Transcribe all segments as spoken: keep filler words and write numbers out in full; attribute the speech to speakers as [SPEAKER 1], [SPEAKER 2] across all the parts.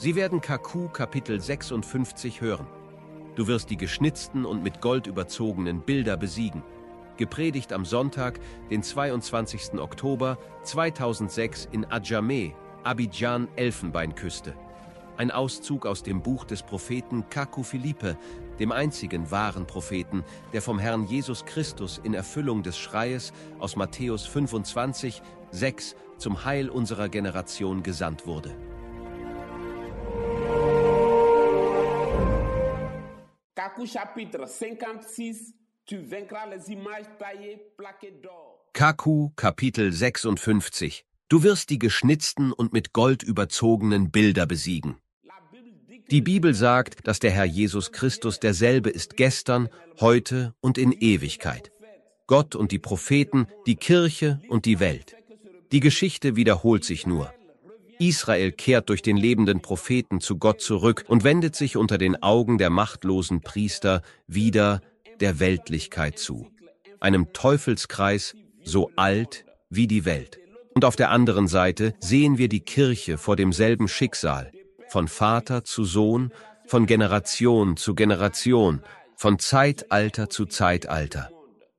[SPEAKER 1] Sie werden Kaku Kapitel sechsundfünfzig hören. Du wirst die geschnitzten und mit Gold überzogenen Bilder besiegen. Gepredigt am Sonntag, den zweiundzwanzigsten Oktober zweitausendsechs in Adjamé, Abidjan, Elfenbeinküste. Ein Auszug aus dem Buch des Propheten Kaku Philippe, dem einzigen wahren Propheten, der vom Herrn Jesus Christus in Erfüllung des Schreies aus Matthäus fünfundzwanzig, sechs zum Heil unserer Generation gesandt wurde.
[SPEAKER 2] Kaku chapitre cinquante-six, tu vaincras les images taillées, plaquées d'or.
[SPEAKER 1] Kaku Kapitel sechsundfünfzig. Du wirst die geschnitzten und mit Gold überzogenen Bilder besiegen. Die Bibel sagt, dass der Herr Jesus Christus derselbe ist gestern, heute und in Ewigkeit. Gott und die Propheten, die Kirche und die Welt. Die Geschichte wiederholt sich nur. Israel kehrt durch den lebenden Propheten zu Gott zurück und wendet sich unter den Augen der machtlosen Priester wieder der Weltlichkeit zu. Einem Teufelskreis so alt wie die Welt. Und auf der anderen Seite sehen wir die Kirche vor demselben Schicksal. Von Vater zu Sohn, von Generation zu Generation, von Zeitalter zu Zeitalter.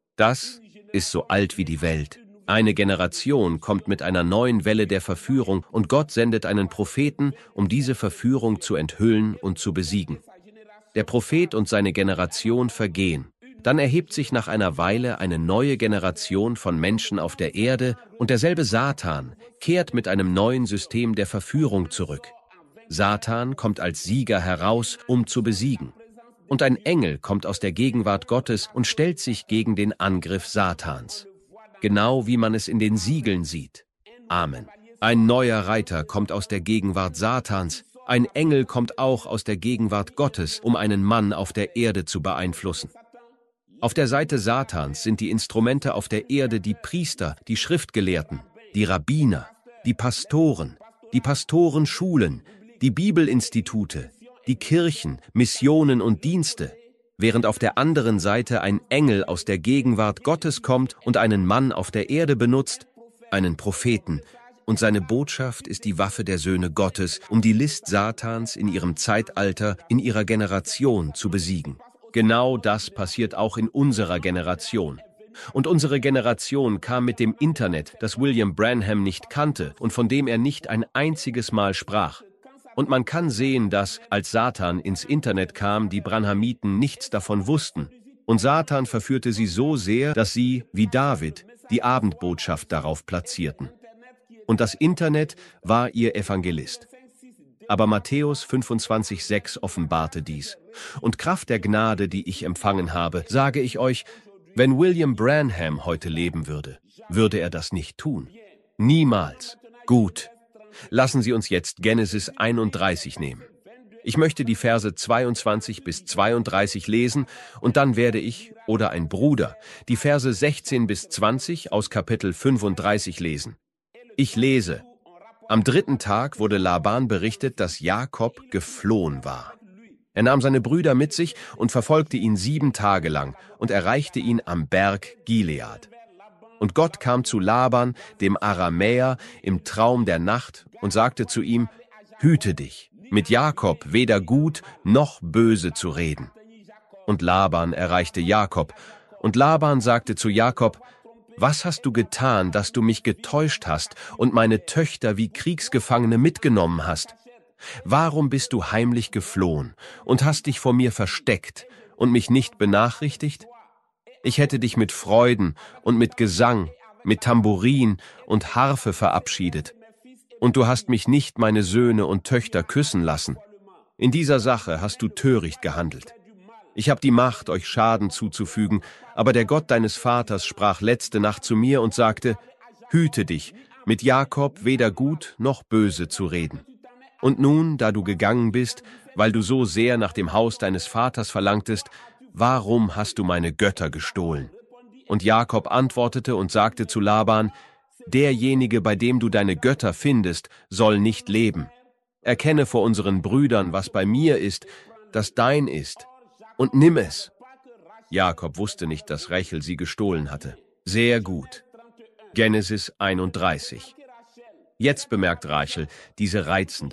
[SPEAKER 1] Das ist so alt wie die Welt. Eine Generation kommt mit einer neuen Welle der Verführung und Gott sendet einen Propheten, um diese Verführung zu enthüllen und zu besiegen. Der Prophet und seine Generation vergehen. Dann erhebt sich nach einer Weile eine neue Generation von Menschen auf der Erde und derselbe Satan kehrt mit einem neuen System der Verführung zurück. Satan kommt als Sieger heraus, um zu besiegen. Und ein Engel kommt aus der Gegenwart Gottes und stellt sich gegen den Angriff Satans. Genau wie man es in den Siegeln sieht. Amen. Ein neuer Reiter kommt aus der Gegenwart Satans. Ein Engel kommt auch aus der Gegenwart Gottes, um einen Mann auf der Erde zu beeinflussen. Auf der Seite Satans sind die Instrumente auf der Erde die Priester, die Schriftgelehrten, die Rabbiner, die Pastoren, die Pastorenschulen, die Bibelinstitute, die Kirchen, Missionen und Dienste, während auf der anderen Seite ein Engel aus der Gegenwart Gottes kommt und einen Mann auf der Erde benutzt, einen Propheten, und seine Botschaft ist die Waffe der Söhne Gottes, um die List Satans in ihrem Zeitalter, in ihrer Generation zu besiegen. Genau das passiert auch in unserer Generation. Und unsere Generation kam mit dem Internet, das William Branham nicht kannte und von dem er nicht ein einziges Mal sprach. Und man kann sehen, dass, als Satan ins Internet kam, die Branhamiten nichts davon wussten. Und Satan verführte sie so sehr, dass sie, wie David, die Abendbotschaft darauf platzierten. Und das Internet war ihr Evangelist. Aber Matthäus fünfundzwanzig, sechs offenbarte dies. Und Kraft der Gnade, die ich empfangen habe, sage ich euch, wenn William Branham heute leben würde, würde er das nicht tun. Niemals. Gut. Lassen Sie uns jetzt Genesis einunddreißig nehmen. Ich möchte die Verse zweiundzwanzig bis zweiunddreißig lesen und dann werde ich, oder ein Bruder, die Verse sechzehn bis zwanzig aus Kapitel fünfunddreißig lesen. Ich lese: Am dritten Tag wurde Laban berichtet, dass Jakob geflohen war. Er nahm seine Brüder mit sich und verfolgte ihn sieben Tage lang und erreichte ihn am Berg Gilead. Und Gott kam zu Laban, dem Aramäer, im Traum der Nacht und sagte zu ihm: Hüte dich, mit Jakob weder gut noch böse zu reden. Und Laban erreichte Jakob. Und Laban sagte zu Jakob: Was hast du getan, dass du mich getäuscht hast und meine Töchter wie Kriegsgefangene mitgenommen hast? Warum bist du heimlich geflohen und hast dich vor mir versteckt und mich nicht benachrichtigt? Ich hätte dich mit Freuden und mit Gesang, mit Tambourin und Harfe verabschiedet. Und du hast mich nicht meine Söhne und Töchter küssen lassen. In dieser Sache hast du töricht gehandelt. Ich habe die Macht, euch Schaden zuzufügen, aber der Gott deines Vaters sprach letzte Nacht zu mir und sagte: Hüte dich, mit Jakob weder gut noch böse zu reden. Und nun, da du gegangen bist, weil du so sehr nach dem Haus deines Vaters verlangtest, warum hast du meine Götter gestohlen? Und Jakob antwortete und sagte zu Laban: Derjenige, bei dem du deine Götter findest, soll nicht leben. Erkenne vor unseren Brüdern, was bei mir ist, das dein ist, und nimm es. Jakob wusste nicht, dass Rachel sie gestohlen hatte. Sehr gut. Genesis einunddreißig. Jetzt bemerkt Rachel diese reizende,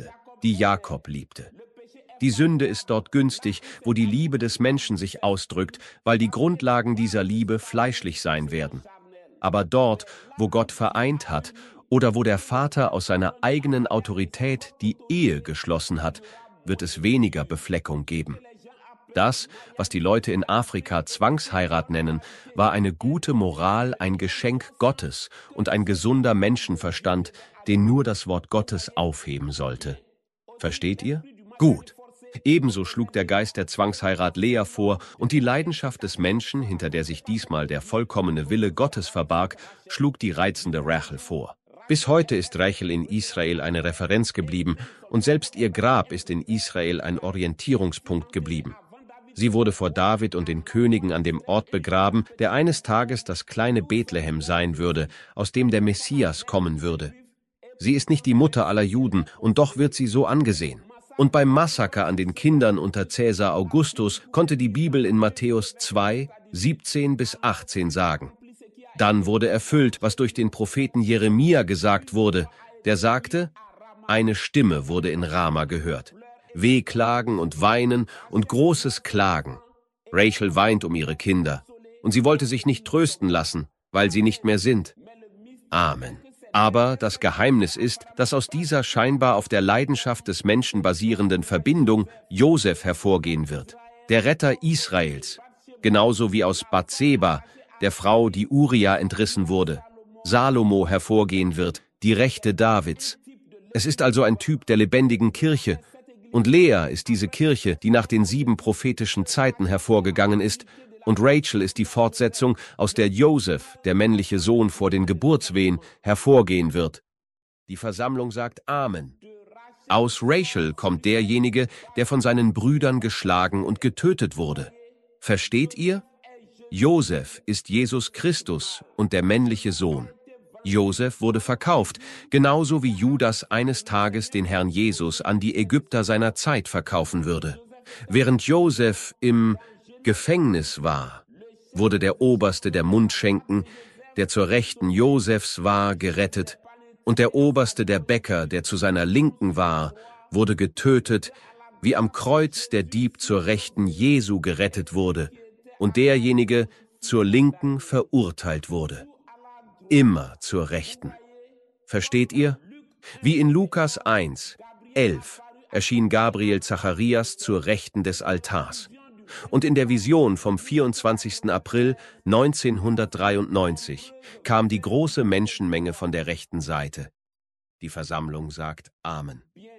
[SPEAKER 1] die Jakob liebte. Die Sünde ist dort günstig, wo die Liebe des Menschen sich ausdrückt, weil die Grundlagen dieser Liebe fleischlich sein werden. Aber dort, wo Gott vereint hat oder wo der Vater aus seiner eigenen Autorität die Ehe geschlossen hat, wird es weniger Befleckung geben. Das, was die Leute in Afrika Zwangsheirat nennen, war eine gute Moral, ein Geschenk Gottes und ein gesunder Menschenverstand, den nur das Wort Gottes aufheben sollte. Versteht ihr? Gut. Ebenso schlug der Geist der Zwangsheirat Lea vor, und die Leidenschaft des Menschen, hinter der sich diesmal der vollkommene Wille Gottes verbarg, schlug die reizende Rachel vor. Bis heute ist Rachel in Israel eine Referenz geblieben, und selbst ihr Grab ist in Israel ein Orientierungspunkt geblieben. Sie wurde vor David und den Königen an dem Ort begraben, der eines Tages das kleine Bethlehem sein würde, aus dem der Messias kommen würde. Sie ist nicht die Mutter aller Juden, und doch wird sie so angesehen. Und beim Massaker an den Kindern unter Caesar Augustus konnte die Bibel in Matthäus zwei, siebzehn bis achtzehn sagen: Dann wurde erfüllt, was durch den Propheten Jeremia gesagt wurde, der sagte: Eine Stimme wurde in Rama gehört. Wehklagen und Weinen und großes Klagen. Rachel weint um ihre Kinder, und sie wollte sich nicht trösten lassen, weil sie nicht mehr sind. Amen. Aber das Geheimnis ist, dass aus dieser scheinbar auf der Leidenschaft des Menschen basierenden Verbindung Josef hervorgehen wird, der Retter Israels, genauso wie aus Bathseba, der Frau, die Uria entrissen wurde, Salomo hervorgehen wird, die Rechte Davids. Es ist also ein Typ der lebendigen Kirche, und Lea ist diese Kirche, die nach den sieben prophetischen Zeiten hervorgegangen ist, und Rachel ist die Fortsetzung, aus der Josef, der männliche Sohn vor den Geburtswehen, hervorgehen wird. Die Versammlung sagt Amen. Aus Rachel kommt derjenige, der von seinen Brüdern geschlagen und getötet wurde. Versteht ihr? Josef ist Jesus Christus und der männliche Sohn. Josef wurde verkauft, genauso wie Judas eines Tages den Herrn Jesus an die Ägypter seiner Zeit verkaufen würde. Während Josef im Gefängnis war, wurde der Oberste der Mundschenken, der zur Rechten Josefs war, gerettet, und der Oberste der Bäcker, der zu seiner Linken war, wurde getötet, wie am Kreuz der Dieb zur Rechten Jesu gerettet wurde und derjenige zur Linken verurteilt wurde. Immer zur Rechten. Versteht ihr? Wie in Lukas eins, elf erschien Gabriel Zacharias zur Rechten des Altars. Und in der Vision vom vierundzwanzigsten April neunzehnhundertdreiundneunzig kam die große Menschenmenge von der rechten Seite. Die Versammlung sagt Amen.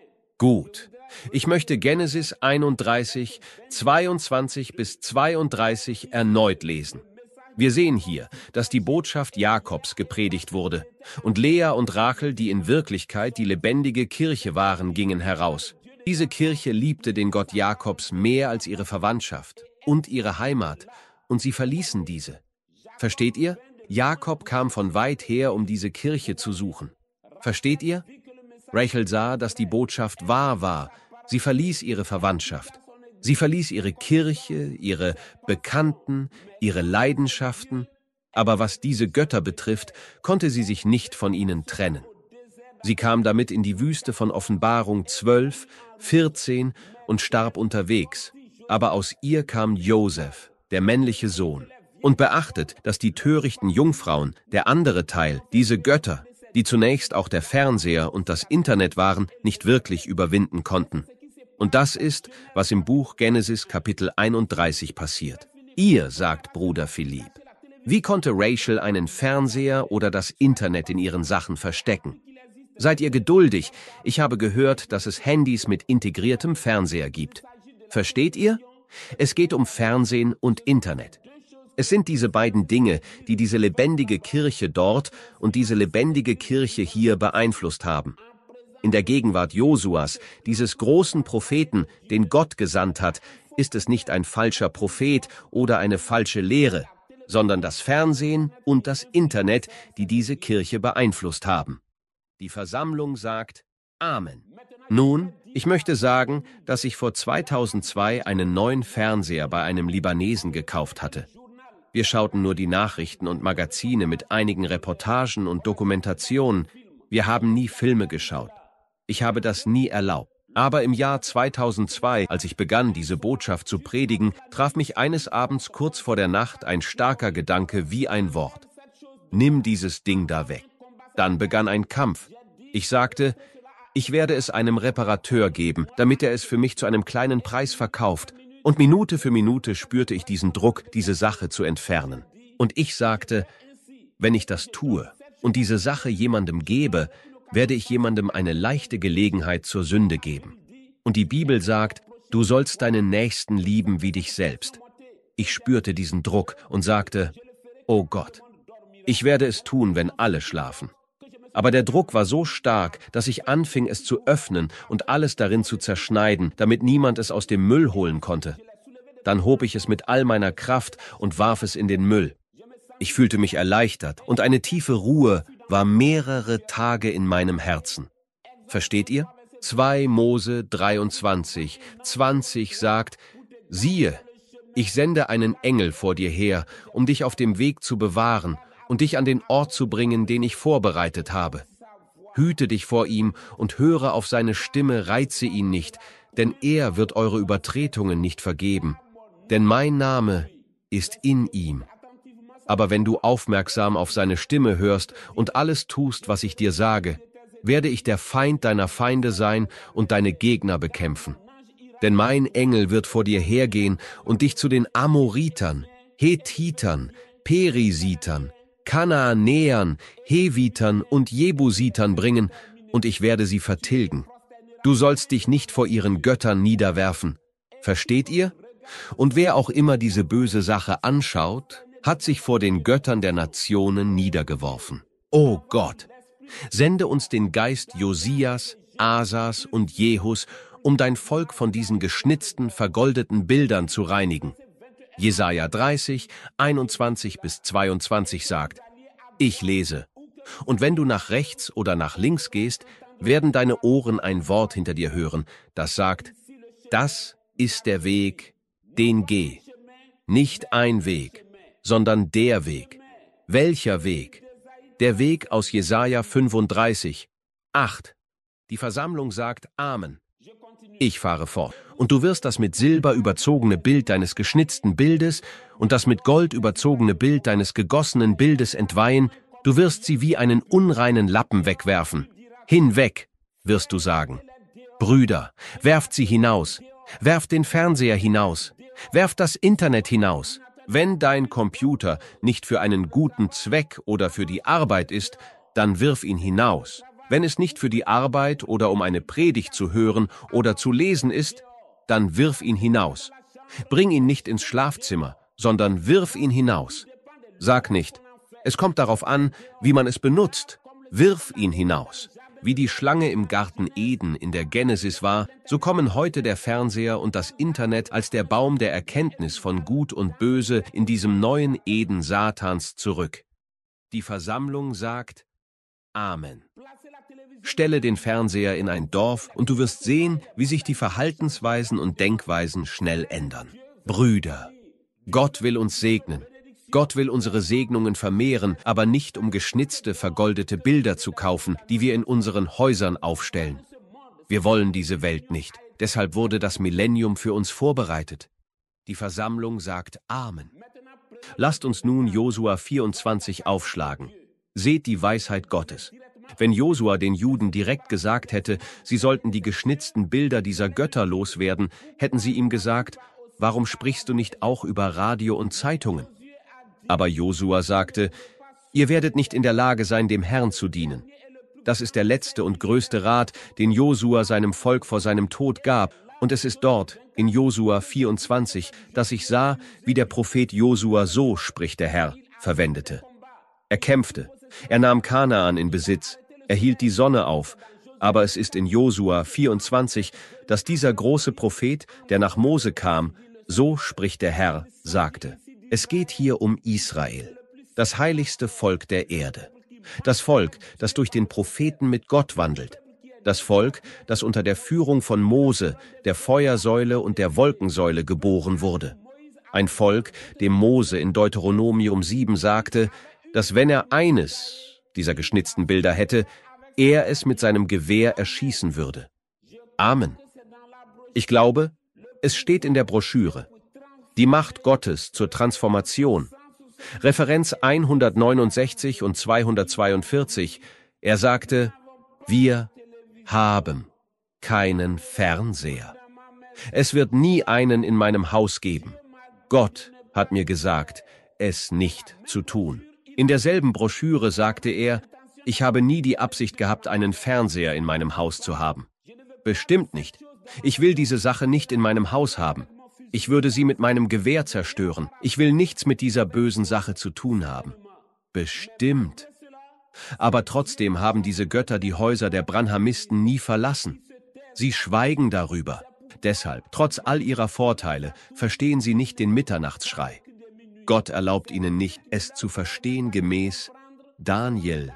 [SPEAKER 1] Gut, ich möchte Genesis einunddreißig, zweiundzwanzig bis zweiunddreißig erneut lesen. Wir sehen hier, dass die Botschaft Jakobs gepredigt wurde, und Lea und Rachel, die in Wirklichkeit die lebendige Kirche waren, gingen heraus. Diese Kirche liebte den Gott Jakobs mehr als ihre Verwandtschaft und ihre Heimat, und sie verließen diese. Versteht ihr? Jakob kam von weit her, um diese Kirche zu suchen. Versteht ihr? Rachel sah, dass die Botschaft wahr war. Sie verließ ihre Verwandtschaft. Sie verließ ihre Kirche, ihre Bekannten, ihre Leidenschaften. Aber was diese Götter betrifft, konnte sie sich nicht von ihnen trennen. Sie kam damit in die Wüste von Offenbarung zwölf, vierzehn und starb unterwegs. Aber aus ihr kam Josef, der männliche Sohn. Und beachtet, dass die törichten Jungfrauen, der andere Teil, diese Götter, die zunächst auch der Fernseher und das Internet waren, nicht wirklich überwinden konnten. Und das ist, was im Buch Genesis Kapitel einunddreißig passiert. Ihr, sagt Bruder Philipp. Wie konnte Rachel einen Fernseher oder das Internet in ihren Sachen verstecken? Seid ihr geduldig, ich habe gehört, dass es Handys mit integriertem Fernseher gibt. Versteht ihr? Es geht um Fernsehen und Internet. Es sind diese beiden Dinge, die diese lebendige Kirche dort und diese lebendige Kirche hier beeinflusst haben. In der Gegenwart Josuas, dieses großen Propheten, den Gott gesandt hat, ist es nicht ein falscher Prophet oder eine falsche Lehre, sondern das Fernsehen und das Internet, die diese Kirche beeinflusst haben. Die Versammlung sagt Amen. Nun, ich möchte sagen, dass ich vor zweitausendzwei einen neuen Fernseher bei einem Libanesen gekauft hatte. Wir schauten nur die Nachrichten und Magazine mit einigen Reportagen und Dokumentationen. Wir haben nie Filme geschaut. Ich habe das nie erlaubt. Aber im Jahr zweitausendzwei, als ich begann, diese Botschaft zu predigen, traf mich eines Abends kurz vor der Nacht ein starker Gedanke wie ein Wort. Nimm dieses Ding da weg. Dann begann ein Kampf. Ich sagte, ich werde es einem Reparateur geben, damit er es für mich zu einem kleinen Preis verkauft. Und Minute für Minute spürte ich diesen Druck, diese Sache zu entfernen. Und ich sagte, wenn ich das tue und diese Sache jemandem gebe, werde ich jemandem eine leichte Gelegenheit zur Sünde geben. Und die Bibel sagt, du sollst deinen Nächsten lieben wie dich selbst. Ich spürte diesen Druck und sagte, oh Gott, ich werde es tun, wenn alle schlafen. Aber der Druck war so stark, dass ich anfing, es zu öffnen und alles darin zu zerschneiden, damit niemand es aus dem Müll holen konnte. Dann hob ich es mit all meiner Kraft und warf es in den Müll. Ich fühlte mich erleichtert und eine tiefe Ruhe war mehrere Tage in meinem Herzen. Versteht ihr? zwei Mose dreiundzwanzig, zwanzig sagt, siehe, ich sende einen Engel vor dir her, um dich auf dem Weg zu bewahren und dich an den Ort zu bringen, den ich vorbereitet habe. Hüte dich vor ihm und höre auf seine Stimme, reize ihn nicht, denn er wird eure Übertretungen nicht vergeben. Denn mein Name ist in ihm. Aber wenn du aufmerksam auf seine Stimme hörst und alles tust, was ich dir sage, werde ich der Feind deiner Feinde sein und deine Gegner bekämpfen. Denn mein Engel wird vor dir hergehen und dich zu den Amoritern, Hethitern, Perisitern, Kanaanäern, Hevitern und Jebusitern bringen, und ich werde sie vertilgen. Du sollst dich nicht vor ihren Göttern niederwerfen. Versteht ihr? Und wer auch immer diese böse Sache anschaut, hat sich vor den Göttern der Nationen niedergeworfen. O Gott, sende uns den Geist Josias, Asas und Jehus, um dein Volk von diesen geschnitzten, vergoldeten Bildern zu reinigen. Jesaja dreißig, einundzwanzig bis zweiundzwanzig sagt, ich lese, und wenn du nach rechts oder nach links gehst, werden deine Ohren ein Wort hinter dir hören, das sagt, das ist der Weg, den geh. Nicht ein Weg, sondern der Weg. Welcher Weg? Der Weg aus Jesaja fünfunddreißig, acht. Die Versammlung sagt Amen. Ich fahre fort. Und du wirst das mit Silber überzogene Bild deines geschnitzten Bildes und das mit Gold überzogene Bild deines gegossenen Bildes entweihen, du wirst sie wie einen unreinen Lappen wegwerfen. Hinweg, wirst du sagen. Brüder, werft sie hinaus. Werft den Fernseher hinaus. Werft das Internet hinaus. Wenn dein Computer nicht für einen guten Zweck oder für die Arbeit ist, dann wirf ihn hinaus. Wenn es nicht für die Arbeit oder um eine Predigt zu hören oder zu lesen ist, dann wirf ihn hinaus. Bring ihn nicht ins Schlafzimmer, sondern wirf ihn hinaus. Sag nicht, es kommt darauf an, wie man es benutzt. Wirf ihn hinaus. Wie die Schlange im Garten Eden in der Genesis war, so kommen heute der Fernseher und das Internet als der Baum der Erkenntnis von Gut und Böse in diesem neuen Eden Satans zurück. Die Versammlung sagt Amen. Stelle den Fernseher in ein Dorf und du wirst sehen, wie sich die Verhaltensweisen und Denkweisen schnell ändern. Brüder, Gott will uns segnen. Gott will unsere Segnungen vermehren, aber nicht um geschnitzte, vergoldete Bilder zu kaufen, die wir in unseren Häusern aufstellen. Wir wollen diese Welt nicht. Deshalb wurde das Millennium für uns vorbereitet. Die Versammlung sagt Amen. Lasst uns nun Josua vierundzwanzig aufschlagen. Seht die Weisheit Gottes. Wenn Josua den Juden direkt gesagt hätte, sie sollten die geschnitzten Bilder dieser Götter loswerden, hätten sie ihm gesagt, warum sprichst du nicht auch über Radio und Zeitungen? Aber Josua sagte, ihr werdet nicht in der Lage sein, dem Herrn zu dienen. Das ist der letzte und größte Rat, den Josua seinem Volk vor seinem Tod gab, und es ist dort, in Josua vierundzwanzig, dass ich sah, wie der Prophet Josua so, spricht der Herr, verwendete. Er kämpfte, er nahm Kanaan in Besitz, er hielt die Sonne auf, aber es ist in Josua vierundzwanzig, dass dieser große Prophet, der nach Mose kam, so spricht der Herr, sagte. Es geht hier um Israel, das heiligste Volk der Erde. Das Volk, das durch den Propheten mit Gott wandelt. Das Volk, das unter der Führung von Mose, der Feuersäule und der Wolkensäule geboren wurde. Ein Volk, dem Mose in Deuteronomium sieben sagte, dass wenn er eines dieser geschnitzten Bilder hätte, er es mit seinem Gewehr erschießen würde. Amen. Ich glaube, es steht in der Broschüre. Die Macht Gottes zur Transformation. Referenz hundertneunundsechzig und zweihundertzweiundvierzig. Er sagte, wir haben keinen Fernseher. Es wird nie einen in meinem Haus geben. Gott hat mir gesagt, es nicht zu tun. In derselben Broschüre sagte er, ich habe nie die Absicht gehabt, einen Fernseher in meinem Haus zu haben. Bestimmt nicht. Ich will diese Sache nicht in meinem Haus haben. Ich würde sie mit meinem Gewehr zerstören. Ich will nichts mit dieser bösen Sache zu tun haben. Bestimmt. Aber trotzdem haben diese Götter die Häuser der Branhamisten nie verlassen. Sie schweigen darüber. Deshalb, trotz all ihrer Vorteile, verstehen sie nicht den Mitternachtsschrei. Gott erlaubt ihnen nicht, es zu verstehen gemäß Daniel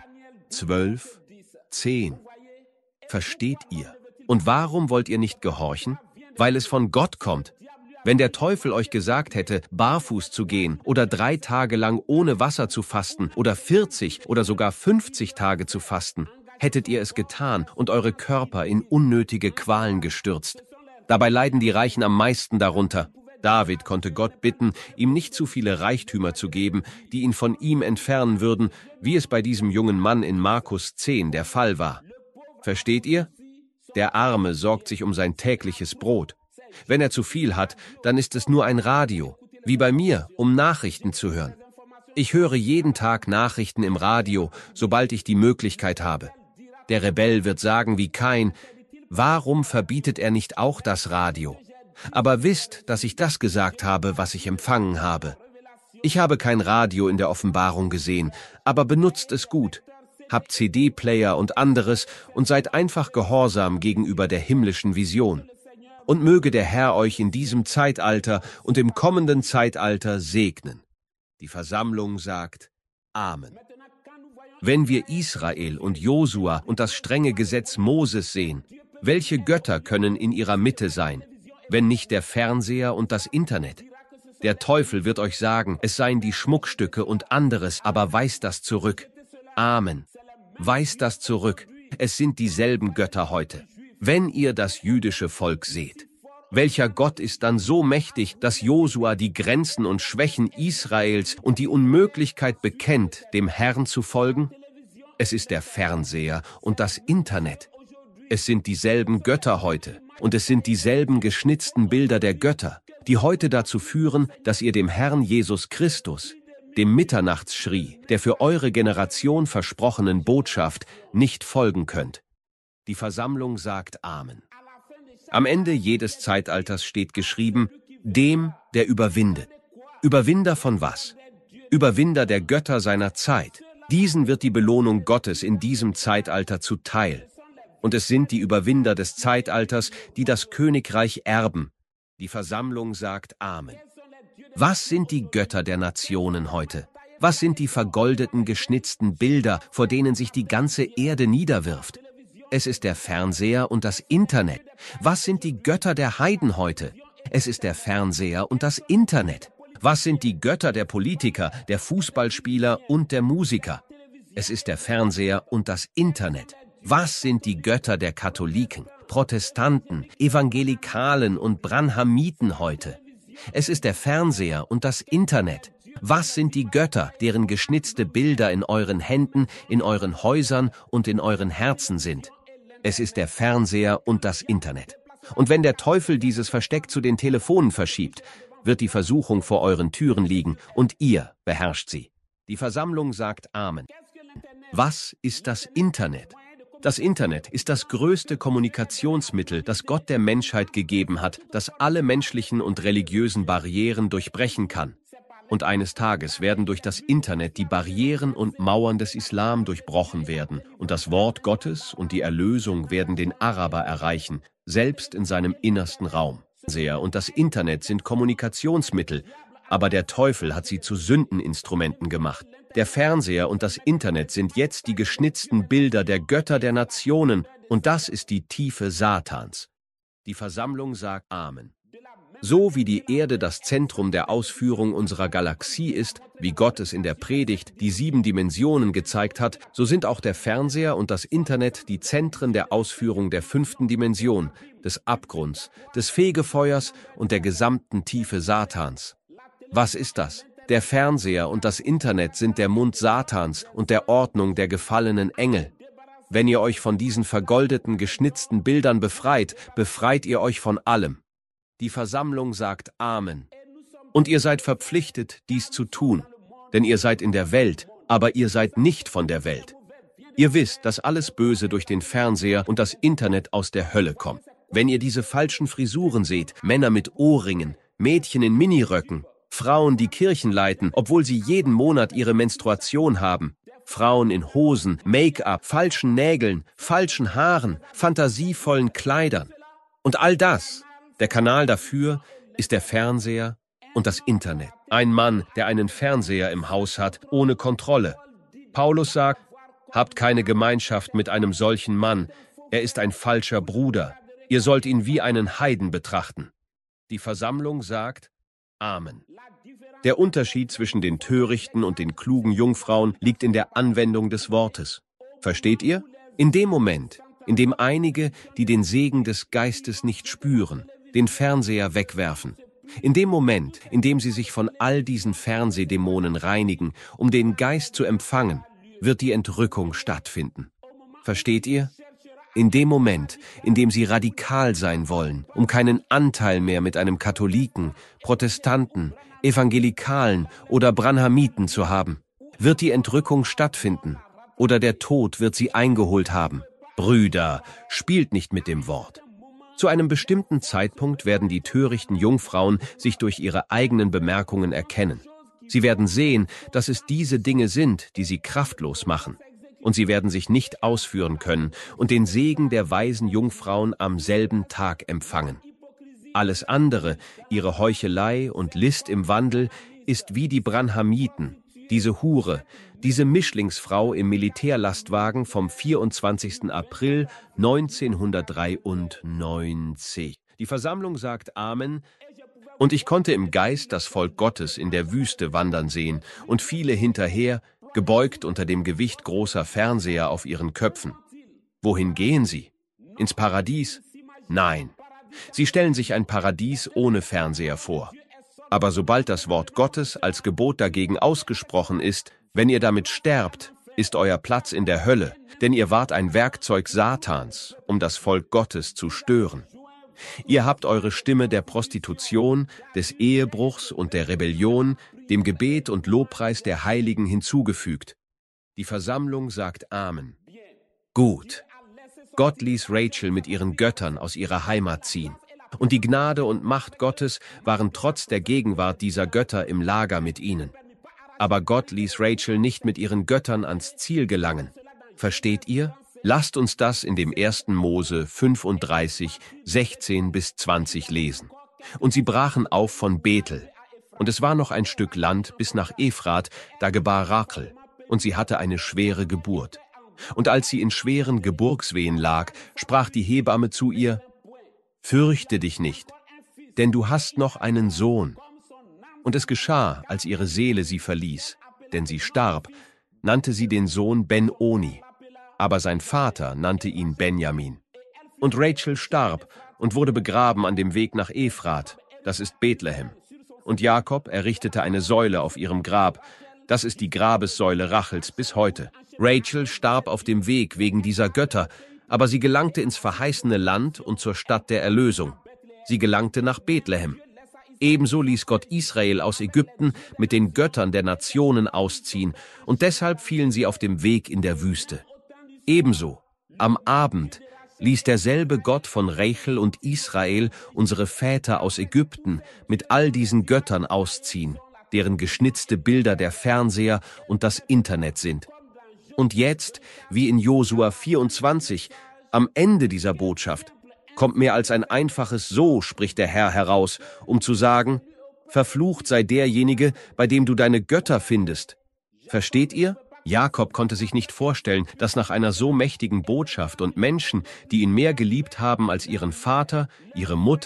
[SPEAKER 1] zwölf, zehn. Versteht ihr? Und warum wollt ihr nicht gehorchen? Weil es von Gott kommt. Wenn der Teufel euch gesagt hätte, barfuß zu gehen oder drei Tage lang ohne Wasser zu fasten oder vierzig oder sogar fünfzig Tage zu fasten, hättet ihr es getan und eure Körper in unnötige Qualen gestürzt. Dabei leiden die Reichen am meisten darunter. David konnte Gott bitten, ihm nicht zu viele Reichtümer zu geben, die ihn von ihm entfernen würden, wie es bei diesem jungen Mann in Markus zehn der Fall war. Versteht ihr? Der Arme sorgt sich um sein tägliches Brot. Wenn er zu viel hat, dann ist es nur ein Radio, wie bei mir, um Nachrichten zu hören. Ich höre jeden Tag Nachrichten im Radio, sobald ich die Möglichkeit habe. Der Rebell wird sagen wie Kain, warum verbietet er nicht auch das Radio? Aber wisst, dass ich das gesagt habe, was ich empfangen habe. Ich habe kein Radio in der Offenbarung gesehen, aber benutzt es gut. Habt C D-Player und anderes und seid einfach gehorsam gegenüber der himmlischen Vision. Und möge der Herr euch in diesem Zeitalter und im kommenden Zeitalter segnen. Die Versammlung sagt Amen. Wenn wir Israel und Josua und das strenge Gesetz Moses sehen, welche Götter können in ihrer Mitte sein, wenn nicht der Fernseher und das Internet? Der Teufel wird euch sagen, es seien die Schmuckstücke und anderes, aber weist das zurück. Amen. Weist das zurück. Es sind dieselben Götter heute. Wenn ihr das jüdische Volk seht, welcher Gott ist dann so mächtig, dass Josua die Grenzen und Schwächen Israels und die Unmöglichkeit bekennt, dem Herrn zu folgen? Es ist der Fernseher und das Internet. Es sind dieselben Götter heute und es sind dieselben geschnitzten Bilder der Götter, die heute dazu führen, dass ihr dem Herrn Jesus Christus, dem Mitternachtsschrie, der für eure Generation versprochenen Botschaft, nicht folgen könnt. Die Versammlung sagt Amen. Am Ende jedes Zeitalters steht geschrieben, dem, der überwindet. Überwinder von was? Überwinder der Götter seiner Zeit. Diesen wird die Belohnung Gottes in diesem Zeitalter zuteil. Und es sind die Überwinder des Zeitalters, die das Königreich erben. Die Versammlung sagt Amen. Was sind die Götter der Nationen heute? Was sind die vergoldeten, geschnitzten Bilder, vor denen sich die ganze Erde niederwirft? Es ist der Fernseher und das Internet. Was sind die Götter der Heiden heute? Es ist der Fernseher und das Internet. Was sind die Götter der Politiker, der Fußballspieler und der Musiker? Es ist der Fernseher und das Internet. Was sind die Götter der Katholiken, Protestanten, Evangelikalen und Branhamiten heute? Es ist der Fernseher und das Internet. Was sind die Götter, deren geschnitzte Bilder in euren Händen, in euren Häusern und in euren Herzen sind? Es ist der Fernseher und das Internet. Und wenn der Teufel dieses Versteck zu den Telefonen verschiebt, wird die Versuchung vor euren Türen liegen und ihr beherrscht sie. Die Versammlung sagt Amen. Was ist das Internet? Das Internet ist das größte Kommunikationsmittel, das Gott der Menschheit gegeben hat, das alle menschlichen und religiösen Barrieren durchbrechen kann. Und eines Tages werden durch das Internet die Barrieren und Mauern des Islam durchbrochen werden und das Wort Gottes und die Erlösung werden den Araber erreichen, selbst in seinem innersten Raum. Und das Internet sind Kommunikationsmittel, aber der Teufel hat sie zu Sündeninstrumenten gemacht. Der Fernseher und das Internet sind jetzt die geschnitzten Bilder der Götter der Nationen und das ist die Tiefe Satans. Die Versammlung sagt Amen. So wie die Erde das Zentrum der Ausführung unserer Galaxie ist, wie Gott es in der Predigt die sieben Dimensionen gezeigt hat, so sind auch der Fernseher und das Internet die Zentren der Ausführung der fünften Dimension, des Abgrunds, des Fegefeuers und der gesamten Tiefe Satans. Was ist das? Der Fernseher und das Internet sind der Mund Satans und der Ordnung der gefallenen Engel. Wenn ihr euch von diesen vergoldeten, geschnitzten Bildern befreit, befreit ihr euch von allem. Die Versammlung sagt Amen. Und ihr seid verpflichtet, dies zu tun, denn ihr seid in der Welt, aber ihr seid nicht von der Welt. Ihr wisst, dass alles Böse durch den Fernseher und das Internet aus der Hölle kommt. Wenn ihr diese falschen Frisuren seht, Männer mit Ohrringen, Mädchen in Miniröcken, Frauen, die Kirchen leiten, obwohl sie jeden Monat ihre Menstruation haben, Frauen in Hosen, Make-up, falschen Nägeln, falschen Haaren, fantasievollen Kleidern. Und all das, der Kanal dafür, ist der Fernseher und das Internet. Ein Mann, der einen Fernseher im Haus hat, ohne Kontrolle. Paulus sagt, habt keine Gemeinschaft mit einem solchen Mann, er ist ein falscher Bruder. Ihr sollt ihn wie einen Heiden betrachten. Die Versammlung sagt Amen. Der Unterschied zwischen den törichten und den klugen Jungfrauen liegt in der Anwendung des Wortes. Versteht ihr? In dem Moment, in dem einige, die den Segen des Geistes nicht spüren, den Fernseher wegwerfen. In dem Moment, in dem sie sich von all diesen Fernsehdämonen reinigen, um den Geist zu empfangen, wird die Entrückung stattfinden. Versteht ihr? In dem Moment, in dem sie radikal sein wollen, um keinen Anteil mehr mit einem Katholiken, Protestanten, Evangelikalen oder Branhamiten zu haben, wird die Entrückung stattfinden oder der Tod wird sie eingeholt haben. Brüder, spielt nicht mit dem Wort. Zu einem bestimmten Zeitpunkt werden die törichten Jungfrauen sich durch ihre eigenen Bemerkungen erkennen. Sie werden sehen, dass es diese Dinge sind, die sie kraftlos machen. Und sie werden sich nicht ausführen können und den Segen der weisen Jungfrauen am selben Tag empfangen. Alles andere, ihre Heuchelei und List im Wandel, ist wie die Branhamiten, diese Hure, diese Mischlingsfrau im Militärlastwagen vom vierundzwanzigsten April neunzehnhundertdreiundneunzig. Die Versammlung sagt Amen, und ich konnte im Geist das Volk Gottes in der Wüste wandern sehen und viele hinterher, gebeugt unter dem Gewicht großer Fernseher auf ihren Köpfen. Wohin gehen sie? Ins Paradies? Nein. Sie stellen sich ein Paradies ohne Fernseher vor. Aber sobald das Wort Gottes als Gebot dagegen ausgesprochen ist, wenn ihr damit sterbt, ist euer Platz in der Hölle, denn ihr wart ein Werkzeug Satans, um das Volk Gottes zu stören. Ihr habt eure Stimme der Prostitution, des Ehebruchs und der Rebellion, dem Gebet und Lobpreis der Heiligen hinzugefügt. Die Versammlung sagt Amen. Gut. Gott ließ Rachel mit ihren Göttern aus ihrer Heimat ziehen. Und die Gnade und Macht Gottes waren trotz der Gegenwart dieser Götter im Lager mit ihnen. Aber Gott ließ Rachel nicht mit ihren Göttern ans Ziel gelangen. Versteht ihr? Lasst uns das in dem ersten Mose fünfunddreißig, sechzehn bis zwanzig lesen. Und sie brachen auf von Bethel. Und es war noch ein Stück Land bis nach Ephrat, da gebar Rachel. Und sie hatte eine schwere Geburt. Und als sie in schweren Geburgswehen lag, sprach die Hebamme zu ihr, »Fürchte dich nicht, denn du hast noch einen Sohn.« Und es geschah, als ihre Seele sie verließ, denn sie starb, nannte sie den Sohn Ben-Oni, aber sein Vater nannte ihn Benjamin. Und Rachel starb und wurde begraben an dem Weg nach Ephrat, das ist Bethlehem. Und Jakob errichtete eine Säule auf ihrem Grab, das ist die Grabessäule Rachels bis heute. Rachel starb auf dem Weg wegen dieser Götter, aber sie gelangte ins verheißene Land und zur Stadt der Erlösung. Sie gelangte nach Bethlehem. Ebenso ließ Gott Israel aus Ägypten mit den Göttern der Nationen ausziehen, und deshalb fielen sie auf dem Weg in der Wüste. Ebenso, am Abend, ließ derselbe Gott von Rachel und Israel unsere Väter aus Ägypten mit all diesen Göttern ausziehen, deren geschnitzte Bilder der Fernseher und das Internet sind. Und jetzt, wie in Josua vierundzwanzig, am Ende dieser Botschaft, kommt mehr als ein einfaches So, spricht der Herr heraus, um zu sagen, verflucht sei derjenige, bei dem du deine Götter findest. Versteht ihr? Jakob konnte sich nicht vorstellen, dass nach einer so mächtigen Botschaft und Menschen, die ihn mehr geliebt haben als ihren Vater, ihre Mutter,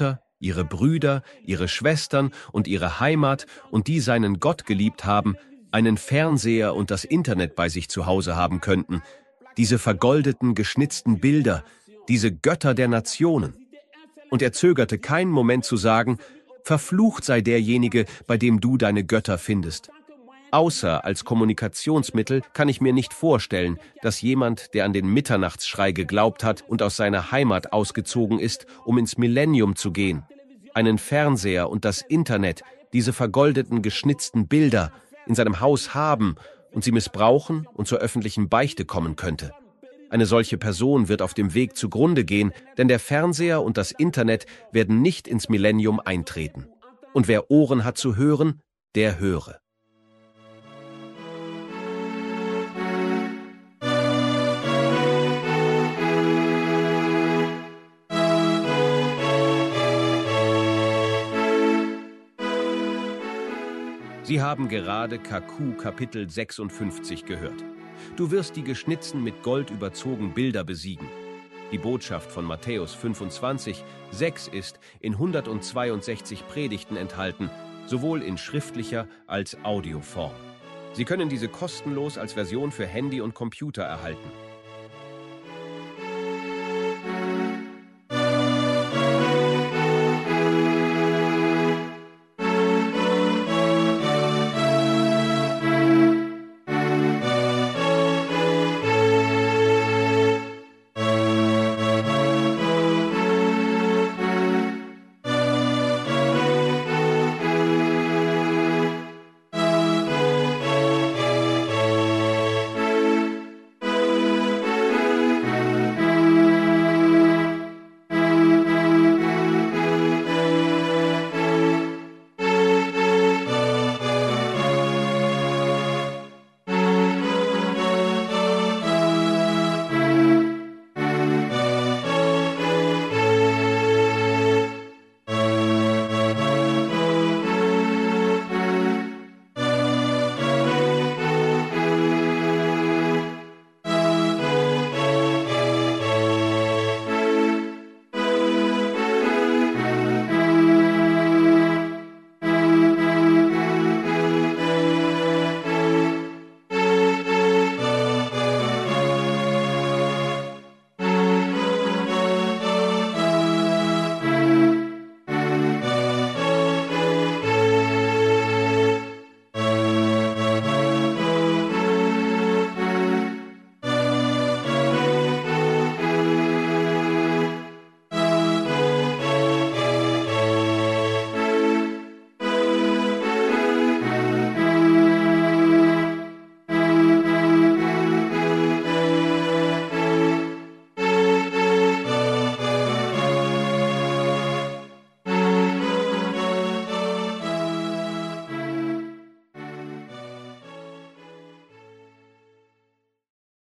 [SPEAKER 1] ihre Brüder, ihre Schwestern und ihre Heimat und die seinen Gott geliebt haben, einen Fernseher und das Internet bei sich zu Hause haben könnten, diese vergoldeten, geschnitzten Bilder, diese Götter der Nationen. Und er zögerte keinen Moment zu sagen, verflucht sei derjenige, bei dem du deine Götter findest. Außer als Kommunikationsmittel kann ich mir nicht vorstellen, dass jemand, der an den Mitternachtsschrei geglaubt hat und aus seiner Heimat ausgezogen ist, um ins Millennium zu gehen, einen Fernseher und das Internet, diese vergoldeten, geschnitzten Bilder, in seinem Haus haben und sie missbrauchen und zur öffentlichen Beichte kommen könnte. Eine solche Person wird auf dem Weg zugrunde gehen, denn der Fernseher und das Internet werden nicht ins Millennium eintreten. Und wer Ohren hat zu hören, der höre. Sie haben gerade K Q Kapitel sechsundfünfzig gehört. Du wirst die geschnitzten mit Gold überzogen Bilder besiegen. Die Botschaft von Matthäus fünfundzwanzig, sechs ist in hundertzweiundsechzig Predigten enthalten, sowohl in schriftlicher als Audioform. Sie können diese kostenlos als Version für Handy und Computer erhalten.